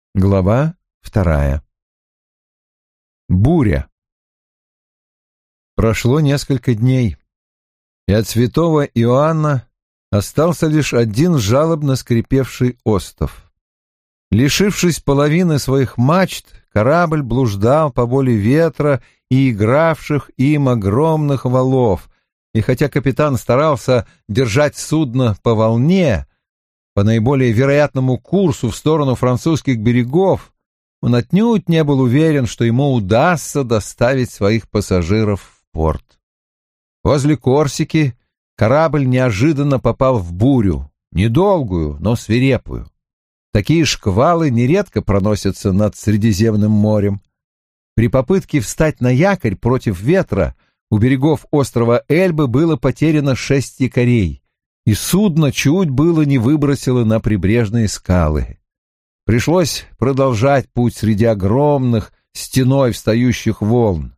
Глава 2. Буря. Прошло несколько дней, и от святого Иоанна остался лишь один жалобно скрипевший остов. Лишившись половины своих мачт, корабль блуждал по воле ветра и игравших им огромных валов, и хотя капитан старался держать судно по волне, по наиболее вероятному курсу в сторону французских берегов, он отнюдь не был уверен, что ему удастся доставить своих пассажиров в порт. Возле Корсики корабль неожиданно попал в бурю, недолгую, но свирепую. Такие шквалы нередко проносятся над Средиземным морем. При попытке встать на якорь против ветра у берегов острова Эльбы было потеряно 6 якорей, и судно чуть было не выбросило на прибрежные скалы. Пришлось продолжать путь среди огромных стеной встающих волн.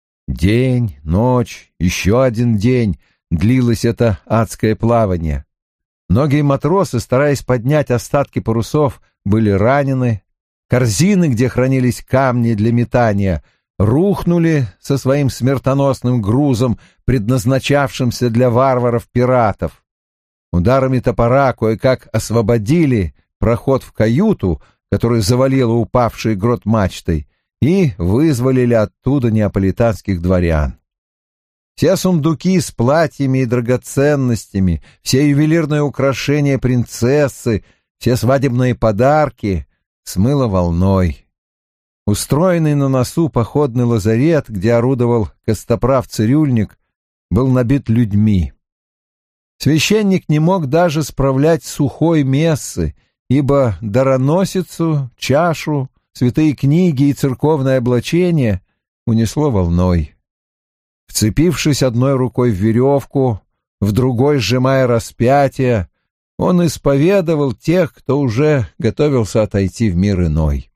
День, ночь, еще один день длилось это адское плавание. Многие матросы, стараясь поднять остатки парусов, были ранены. Корзины, где хранились камни для метания, рухнули со своим смертоносным грузом, предназначавшимся для варваров-пиратов. Ударами топора кое-как освободили проход в каюту, которую завалило упавшей грот мачтой, и вызволили оттуда неаполитанских дворян. Все сундуки с платьями и драгоценностями, все ювелирные украшения принцессы, все свадебные подарки смыло волной. Устроенный на носу походный лазарет, где орудовал костоправ-цирюльник, был набит людьми. Священник не мог даже справлять сухой мессы, ибо дароносицу, чашу, святые книги и церковное облачение унесло волной. Вцепившись одной рукой в веревку, в другой сжимая распятие, он исповедовал тех, кто уже готовился отойти в мир иной.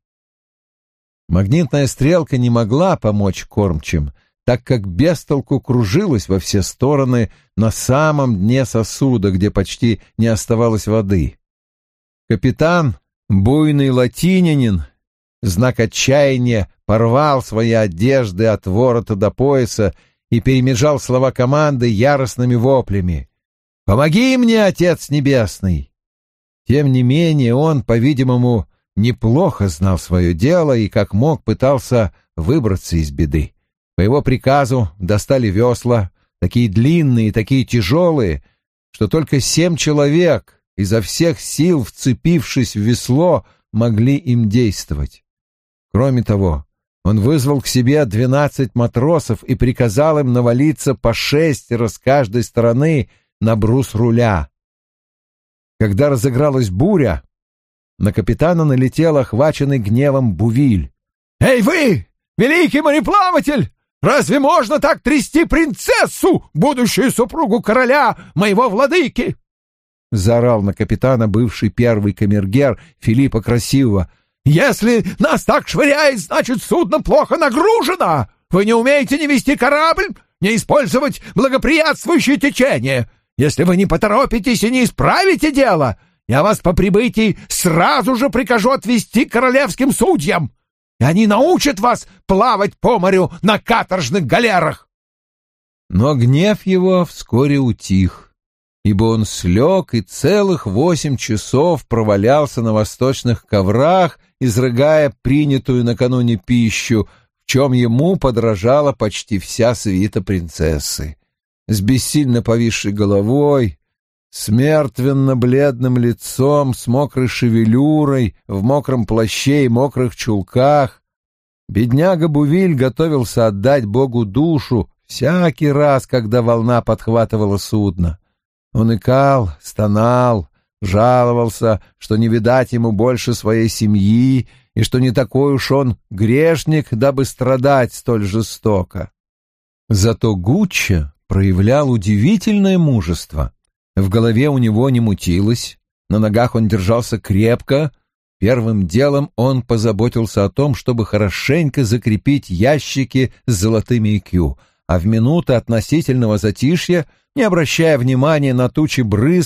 Магнитная стрелка не могла помочь кормчим, так как без толку кружилась во все стороны на самом дне сосуда, где почти не оставалось воды. Капитан, буйный латинянин, в знак отчаяния порвал свои одежды от ворота до пояса и перемежал слова команды яростными воплями. «Помоги мне, Отец Небесный!» Тем не менее он, по-видимому, неплохо знал свое дело и как мог пытался выбраться из беды. По его приказу достали весла, такие длинные и такие тяжелые, что только 7 человек, изо всех сил вцепившись в весло, могли им действовать. Кроме того, он вызвал к себе 12 матросов и приказал им навалиться по 6 с каждой стороны на брус руля. Когда разыгралась буря, на капитана налетел охваченный гневом Бувиль. «Эй вы, великий мореплаватель! Разве можно так трясти принцессу, будущую супругу короля, моего владыки?» — заорал на капитана бывший первый камергер Филиппа Красивого. «Если нас так швыряет, значит, судно плохо нагружено. Вы не умеете ни вести корабль, ни использовать благоприятствующее течение. Если вы не поторопитесь и не исправите дело, я вас по прибытии сразу же прикажу отвезти к королевским судьям, и они научат вас плавать по морю на каторжных галерах». Но гнев его вскоре утих, ибо он слег и целых 8 часов провалялся на восточных коврах, изрыгая принятую накануне пищу, в чем ему подражала почти вся свита принцессы. С бессильно повисшей головой, с мертвенно-бледным лицом, с мокрой шевелюрой, в мокром плаще и мокрых чулках, бедняга Бувиль готовился отдать Богу душу всякий раз, когда волна подхватывала судно. Он икал, стонал, жаловался, что не видать ему больше своей семьи и что не такой уж он грешник, дабы страдать столь жестоко. Зато Гуччо проявлял удивительное мужество. В голове у него не мутилось, на ногах он держался крепко. Первым делом он позаботился о том, чтобы хорошенько закрепить ящики с золотыми икю, а в минуты относительного затишья, не обращая внимания на тучи брызг,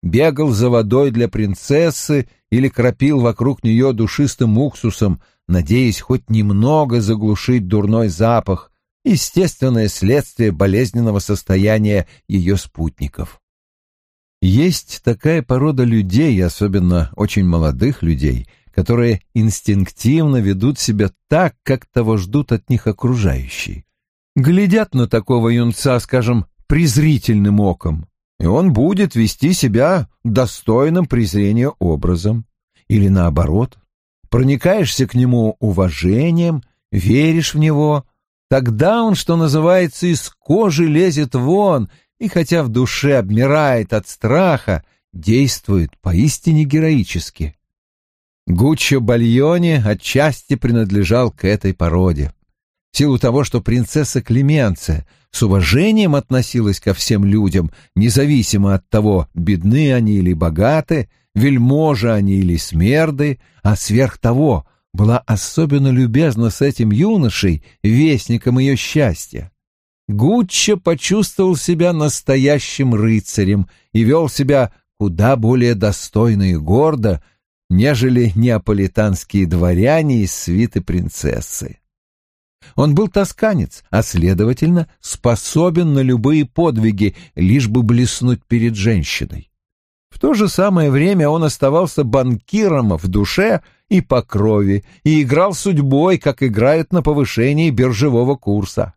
бегал за водой для принцессы или кропил вокруг нее душистым уксусом, надеясь хоть немного заглушить дурной запах, естественное следствие болезненного состояния ее спутников. Есть такая порода людей, особенно очень молодых людей, которые инстинктивно ведут себя так, как того ждут от них окружающие. Глядят на такого юнца, скажем, презрительным оком, и он будет вести себя достойным презрения образом. Или наоборот, проникаешься к нему уважением, веришь в него, тогда он, что называется, из кожи лезет вон, и хотя в душе обмирает от страха, действует поистине героически. Гуччо Бальоне отчасти принадлежал к этой породе. В силу того, что принцесса Клеменция с уважением относилась ко всем людям, независимо от того, бедны они или богаты, вельможи они или смерды, а сверх того была особенно любезна с этим юношей, вестником ее счастья. Гуччо почувствовал себя настоящим рыцарем и вел себя куда более достойно и гордо, нежели неаполитанские дворяне из свиты принцессы. Он был тосканец, а, следовательно, способен на любые подвиги, лишь бы блеснуть перед женщиной. В то же самое время он оставался банкиром в душе и по крови, и играл судьбой, как играют на повышении биржевого курса.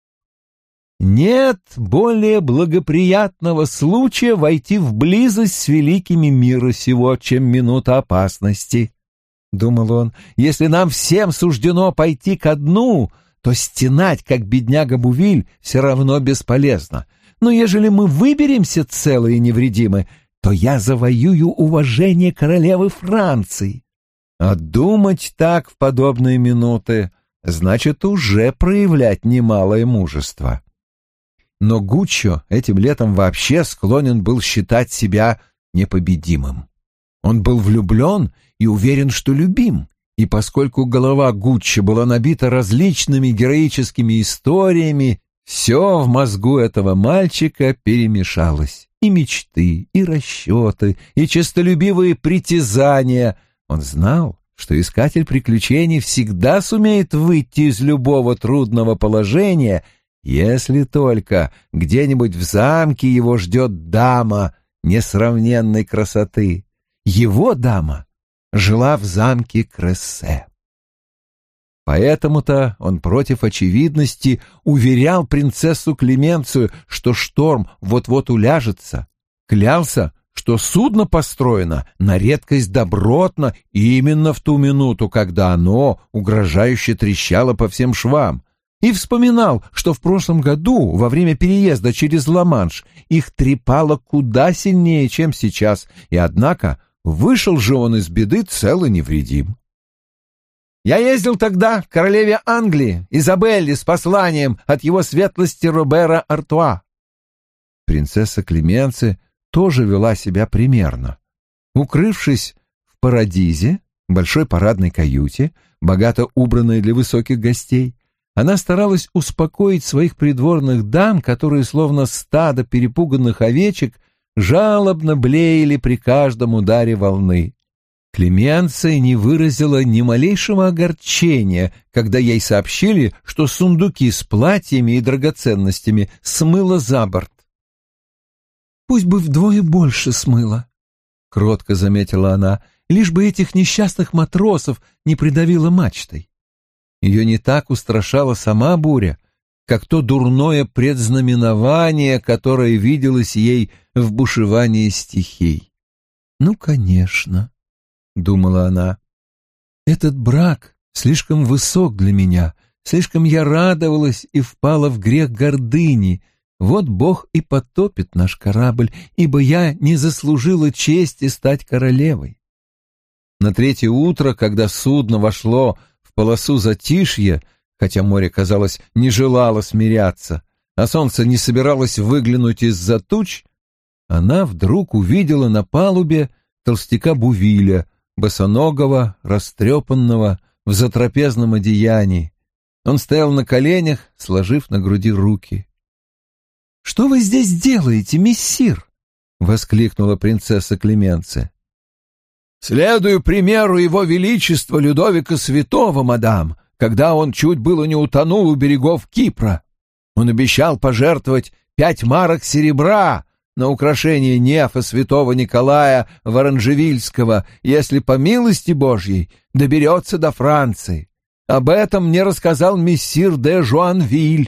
Нет более благоприятного случая войти в близость с великими мира сего, чем минута опасности, — думал он. Если нам всем суждено пойти ко дну, то стенать, как бедняга Бувиль, все равно бесполезно. Но ежели мы выберемся целы и невредимы, то я завоюю уважение королевы Франции. А думать так в подобные минуты значит уже проявлять немалое мужество. Но Гуччо этим летом вообще склонен был считать себя непобедимым. Он был влюблен и уверен, что любим, и поскольку голова Гуччо была набита различными героическими историями, все в мозгу этого мальчика перемешалось. И мечты, и расчеты, и честолюбивые притязания. Он знал, что искатель приключений всегда сумеет выйти из любого трудного положения, если только где-нибудь в замке его ждет дама несравненной красоты. Его дама жила в замке Крессе. Поэтому-то он против очевидности уверял принцессу Клеменцию, что шторм вот-вот уляжется, клялся, что судно построено на редкость добротно именно в ту минуту, когда оно угрожающе трещало по всем швам, и вспоминал, что в прошлом году, во время переезда через Ла-Манш, их трепало куда сильнее, чем сейчас, и однако вышел же он из беды цел и невредим. Я ездил тогда к королеве Англии, Изабелле, с посланием от его светлости Робера Артуа. Принцесса Клеменция тоже вела себя примерно. Укрывшись в Парадизе, большой парадной каюте, богато убранной для высоких гостей, она старалась успокоить своих придворных дам, которые, словно стадо перепуганных овечек, жалобно блеяли при каждом ударе волны. Клеменция не выразила ни малейшего огорчения, когда ей сообщили, что сундуки с платьями и драгоценностями смыло за борт. «Пусть бы вдвое больше смыло», — кротко заметила она, — «лишь бы этих несчастных матросов не придавило мачтой». Ее не так устрашала сама буря, как то дурное предзнаменование, которое виделось ей в бушевании стихий. «Ну, конечно», — думала она, — «этот брак слишком высок для меня, слишком я радовалась и впала в грех гордыни. Вот Бог и потопит наш корабль, ибо я не заслужила чести стать королевой». На третье утро, когда судно вошло в полосу затишья, хотя море, казалось, не желало смиряться, а солнце не собиралось выглянуть из-за туч, она вдруг увидела на палубе толстяка Бувиля, босоногого, растрепанного, в затрапезном одеянии. Он стоял на коленях, сложив на груди руки. «Что вы здесь делаете, мессир?» — воскликнула принцесса Клеменция. «Следую примеру его величества Людовика Святого, мадам, когда он чуть было не утонул у берегов Кипра. Он обещал пожертвовать 5 марок серебра на украшение нефа святого Николая Воронжевильского, если по милости Божьей доберется до Франции. Об этом мне рассказал мессир де Жуанвиль».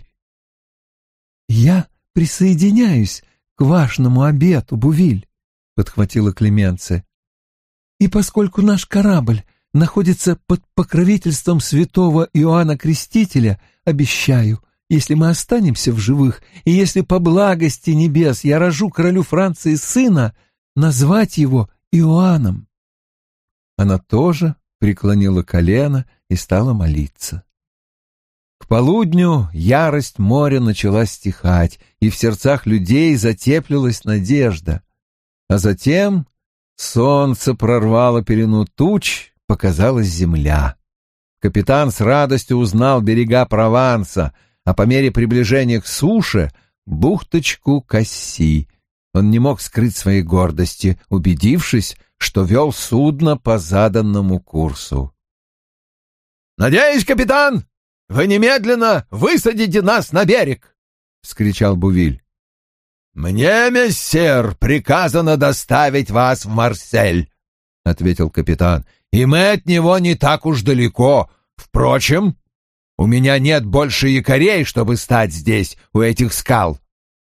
«Я присоединяюсь к важному обету, Бувиль», — подхватила Клеменция. «И поскольку наш корабль находится под покровительством святого Иоанна Крестителя, обещаю, если мы останемся в живых, и если по благости небес я рожу королю Франции сына, назвать его Иоанном». Она тоже преклонила колено и стала молиться. К полудню ярость моря начала стихать, и в сердцах людей затеплилась надежда. А затем солнце прорвало пелену туч, показалась земля. Капитан с радостью узнал берега Прованса, а по мере приближения к суше — бухточку Касси. Он не мог скрыть своей гордости, убедившись, что вел судно по заданному курсу. «Надеюсь, капитан, вы немедленно высадите нас на берег!» — вскричал Бувиль. «Мне, мессер, приказано доставить вас в Марсель», — ответил капитан, — «и мы от него не так уж далеко. Впрочем, у меня нет больше якорей, чтобы стать здесь, у этих скал».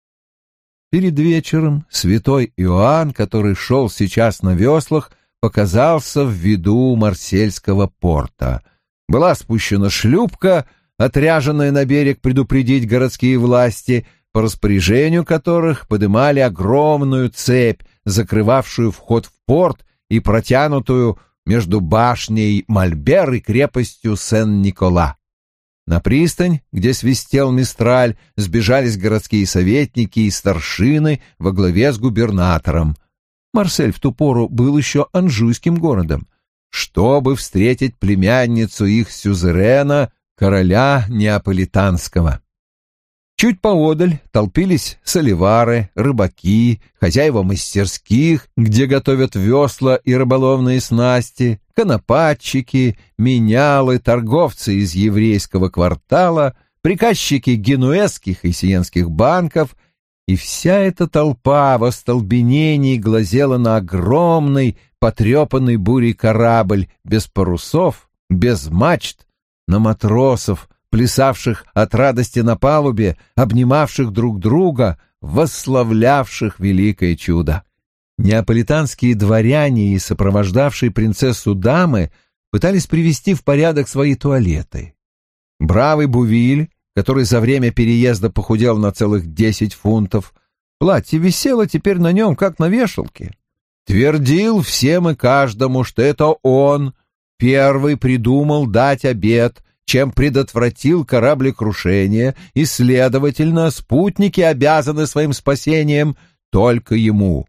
Перед вечером святой Иоанн, который шел сейчас на веслах, показался в виду Марсельского порта. Была спущена шлюпка, отряженная на берег предупредить городские власти, по распоряжению которых подымали огромную цепь, закрывавшую вход в порт и протянутую между башней Мальбер и крепостью Сен-Никола. На пристань, где свистел мистраль, сбежались городские советники и старшины во главе с губернатором. Марсель в ту пору был еще анжуйским городом, чтобы встретить племянницу их сюзерена, короля Неаполитанского. Чуть поодаль толпились соливары, рыбаки, хозяева мастерских, где готовят весла и рыболовные снасти, конопатчики, менялы, торговцы из еврейского квартала, приказчики генуэзских и сиенских банков, и вся эта толпа в остолбенении глазела на огромный, потрепанный бурей корабль без парусов, без мачт, на матросов, плясавших от радости на палубе, обнимавших друг друга, восславлявших великое чудо. Неаполитанские дворяне и сопровождавшие принцессу дамы пытались привести в порядок свои туалеты. Бравый Бувиль, который за время переезда похудел на целых 10 фунтов, платье висело теперь на нем, как на вешалке, твердил всем и каждому, что это он первый придумал дать обет, чем предотвратил кораблекрушение, и, следовательно, спутники обязаны своим спасением только ему.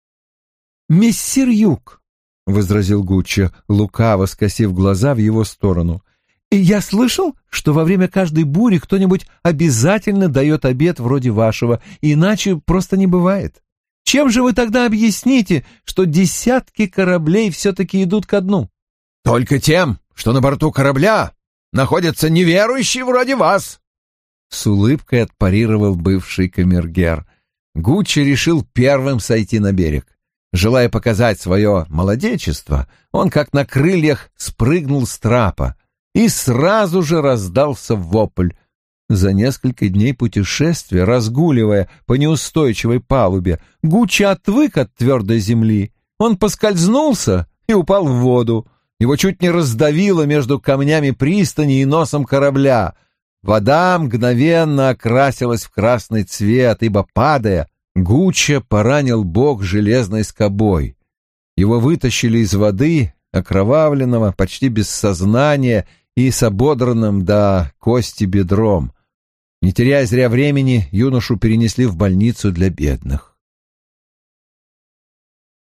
«Мессир Юг», — возразил Гуччо, лукаво скосив глаза в его сторону, — «и я слышал, что во время каждой бури кто-нибудь обязательно дает обет вроде вашего, иначе просто не бывает. Чем же вы тогда объясните, что десятки кораблей все-таки идут ко дну?» «Только тем, что на борту корабля находятся неверующие вроде вас», — с улыбкой отпарировал бывший камергер. Гуччо решил первым сойти на берег. Желая показать свое молодечество, он, как на крыльях, спрыгнул с трапа, и сразу же раздался вопль. За несколько дней путешествия, разгуливая по неустойчивой палубе, Гуччо отвык от твердой земли. Он поскользнулся и упал в воду. Его чуть не раздавило между камнями пристани и носом корабля. Вода мгновенно окрасилась в красный цвет, ибо, падая, Гуччо поранил бок железной скобой. Его вытащили из воды, окровавленного, почти без сознания и с ободранным до кости бедром. Не теряя зря времени, юношу перенесли в больницу для бедных.